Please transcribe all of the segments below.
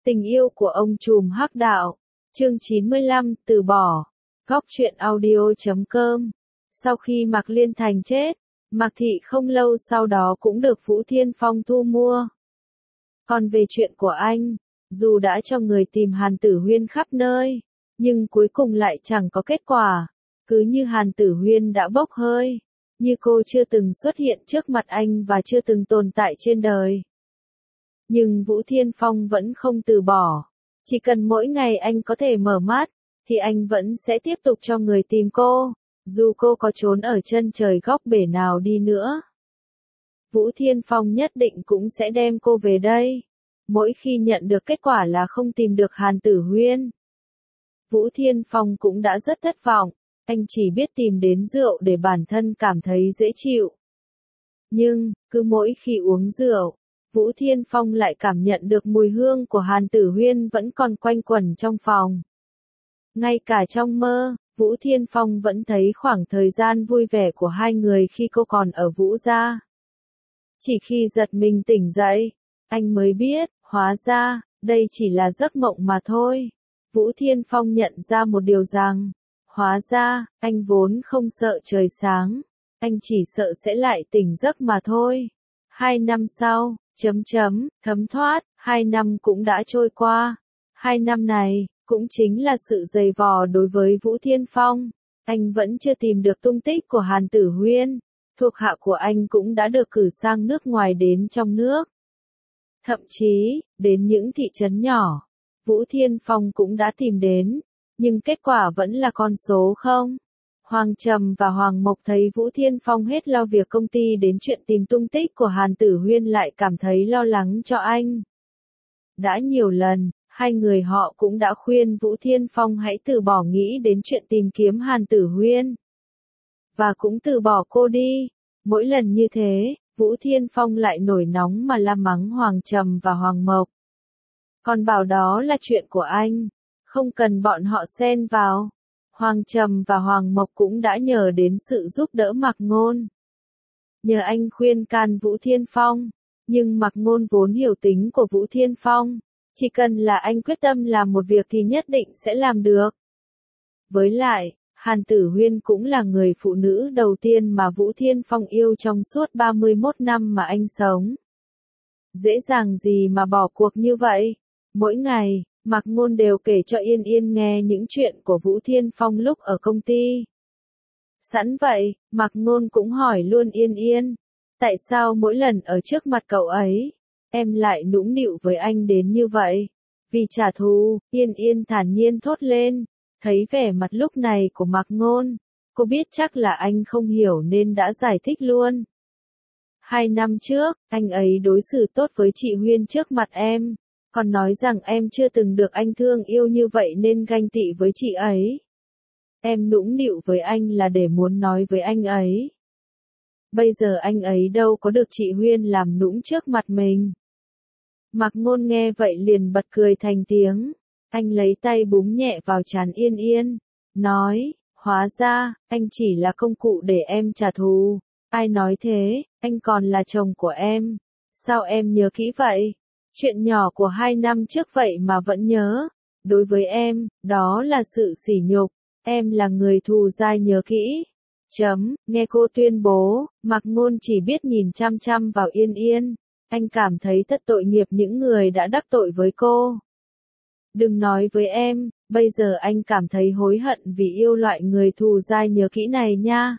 Tình yêu của ông trùm hắc đạo. Chương 95, từ bỏ. Góc truyện audio.com. Sau khi Mạc Liên Thành chết, Mạc Thị không lâu sau đó cũng được Vũ Thiên Phong thu mua. Còn về chuyện của anh, dù đã cho người tìm Hàn Tử Huyên khắp nơi, nhưng cuối cùng lại chẳng có kết quả. Cứ như Hàn Tử Huyên đã bốc hơi, như cô chưa từng xuất hiện trước mặt anh và chưa từng tồn tại trên đời. Nhưng Vũ Thiên Phong vẫn không từ bỏ. Chỉ cần mỗi ngày anh có thể mở mắt, thì anh vẫn sẽ tiếp tục cho người tìm cô, dù cô có trốn ở chân trời góc bể nào đi nữa. Vũ Thiên Phong nhất định cũng sẽ đem cô về đây. Mỗi khi nhận được kết quả là không tìm được Hàn Tử Huyên, Vũ Thiên Phong cũng đã rất thất vọng. Anh chỉ biết tìm đến rượu để bản thân cảm thấy dễ chịu. Nhưng, cứ mỗi khi uống rượu, Vũ Thiên Phong lại cảm nhận được mùi hương của Hàn Tử Huyên vẫn còn quanh quẩn trong phòng. Ngay cả trong mơ, Vũ Thiên Phong vẫn thấy khoảng thời gian vui vẻ của hai người khi cô còn ở Vũ gia. Chỉ khi giật mình tỉnh dậy, anh mới biết, hóa ra, đây chỉ là giấc mộng mà thôi. Vũ Thiên Phong nhận ra một điều rằng, hóa ra, anh vốn không sợ trời sáng, anh chỉ sợ sẽ lại tỉnh giấc mà thôi. 2 năm sau, thấm thoát, 2 năm cũng đã trôi qua. 2 năm này, cũng chính là sự dày vò đối với Vũ Thiên Phong. Anh vẫn chưa tìm được tung tích của Hàn Tử Huyên. Thuộc hạ của anh cũng đã được cử sang nước ngoài đến trong nước. Thậm chí, đến những thị trấn nhỏ, Vũ Thiên Phong cũng đã tìm đến. Nhưng kết quả vẫn là con số 0. Hoàng Trầm và Hoàng Mộc thấy Vũ Thiên Phong hết lo việc công ty đến chuyện tìm tung tích của Hàn Tử Huyên lại cảm thấy lo lắng cho anh. Đã nhiều lần, hai người họ cũng đã khuyên Vũ Thiên Phong hãy từ bỏ nghĩ đến chuyện tìm kiếm Hàn Tử Huyên. Và cũng từ bỏ cô đi. Mỗi lần như thế, Vũ Thiên Phong lại nổi nóng mà la mắng Hoàng Trầm và Hoàng Mộc. Còn bảo đó là chuyện của anh, không cần bọn họ xen vào. Hoàng Trầm và Hoàng Mộc cũng đã nhờ đến sự giúp đỡ Mạc Ngôn. Nhờ anh khuyên can Vũ Thiên Phong, nhưng Mạc Ngôn vốn hiểu tính của Vũ Thiên Phong, chỉ cần là anh quyết tâm làm một việc thì nhất định sẽ làm được. Với lại, Hàn Tử Huyên cũng là người phụ nữ đầu tiên mà Vũ Thiên Phong yêu trong suốt 31 năm mà anh sống. Dễ dàng gì mà bỏ cuộc như vậy? Mỗi ngày, Mạc Ngôn đều kể cho Yên Yên nghe những chuyện của Vũ Thiên Phong lúc ở công ty. Sẵn vậy, Mạc Ngôn cũng hỏi luôn Yên Yên, tại sao mỗi lần ở trước mặt cậu ấy, em lại nũng nịu với anh đến như vậy? Vì trả thù, Yên Yên thản nhiên thốt lên. Thấy vẻ mặt lúc này của Mạc Ngôn, cô biết chắc là anh không hiểu nên đã giải thích luôn. 2 năm trước, anh ấy đối xử tốt với chị Huyên trước mặt em, còn nói rằng em chưa từng được anh thương yêu như vậy nên ganh tị với chị ấy. Em nũng nịu với anh là để muốn nói với anh ấy. Bây giờ anh ấy đâu có được chị Huyên làm nũng trước mặt mình. Mạc Ngôn nghe vậy liền bật cười thành tiếng. Anh lấy tay búng nhẹ vào trán Yên Yên, nói, hóa ra, anh chỉ là công cụ để em trả thù. Ai nói thế, anh còn là chồng của em. Sao em nhớ kỹ vậy? Chuyện nhỏ của 2 năm trước vậy mà vẫn nhớ. Đối với em, đó là sự sỉ nhục. Em là người thù dai nhớ kỹ. Nghe cô tuyên bố, Mạc Ngôn chỉ biết nhìn chăm chăm vào Yên Yên. Anh cảm thấy thật tội nghiệp những người đã đắc tội với cô. Đừng nói với em, bây giờ anh cảm thấy hối hận vì yêu loại người thù dai nhớ kỹ này nha.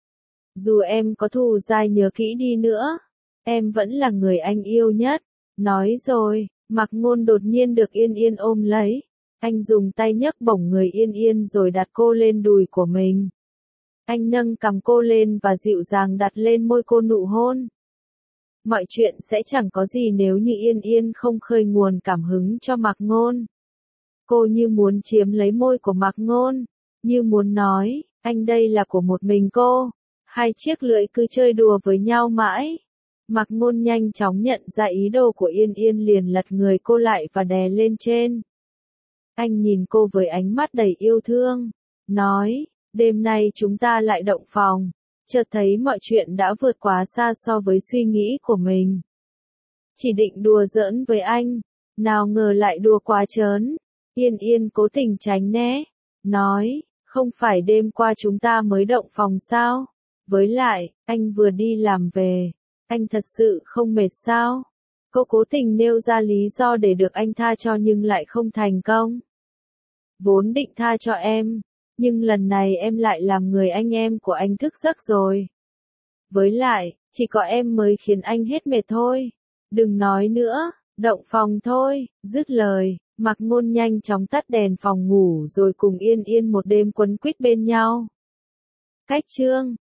Dù em có thù dai nhớ kỹ đi nữa, em vẫn là người anh yêu nhất. Nói rồi, Mạc Ngôn đột nhiên được Yên Yên ôm lấy. Anh dùng tay nhấc bổng người Yên Yên rồi đặt cô lên đùi của mình. Anh nâng cằm cô lên và dịu dàng đặt lên môi cô nụ hôn. Mọi chuyện sẽ chẳng có gì nếu như Yên Yên không khơi nguồn cảm hứng cho Mạc Ngôn. Cô như muốn chiếm lấy môi của Mạc Ngôn, như muốn nói, anh đây là của một mình cô. Hai chiếc lưỡi cứ chơi đùa với nhau mãi. Mạc Ngôn nhanh chóng nhận ra ý đồ của Yên Yên liền lật người cô lại và đè lên trên. Anh nhìn cô với ánh mắt đầy yêu thương, nói, đêm nay chúng ta lại động phòng. Chợt thấy mọi chuyện đã vượt quá xa so với suy nghĩ của mình. Chỉ định đùa giỡn với anh, Nào ngờ lại đùa quá trớn. Yên Yên cố tình tránh né. Nói, không phải đêm qua chúng ta mới động phòng sao? Với lại, anh vừa đi làm về. Anh thật sự không mệt sao? Cô cố tình nêu ra lý do để được anh tha cho nhưng lại không thành công. Vốn định tha cho em, nhưng lần này em lại làm người anh em của anh thức giấc rồi. Với lại, chỉ có em mới khiến anh hết mệt thôi. Đừng nói nữa, động phòng thôi. Dứt lời, Mạc Ngôn nhanh chóng tắt đèn phòng ngủ rồi cùng Yên Yên một đêm quấn quýt bên nhau. Cách chương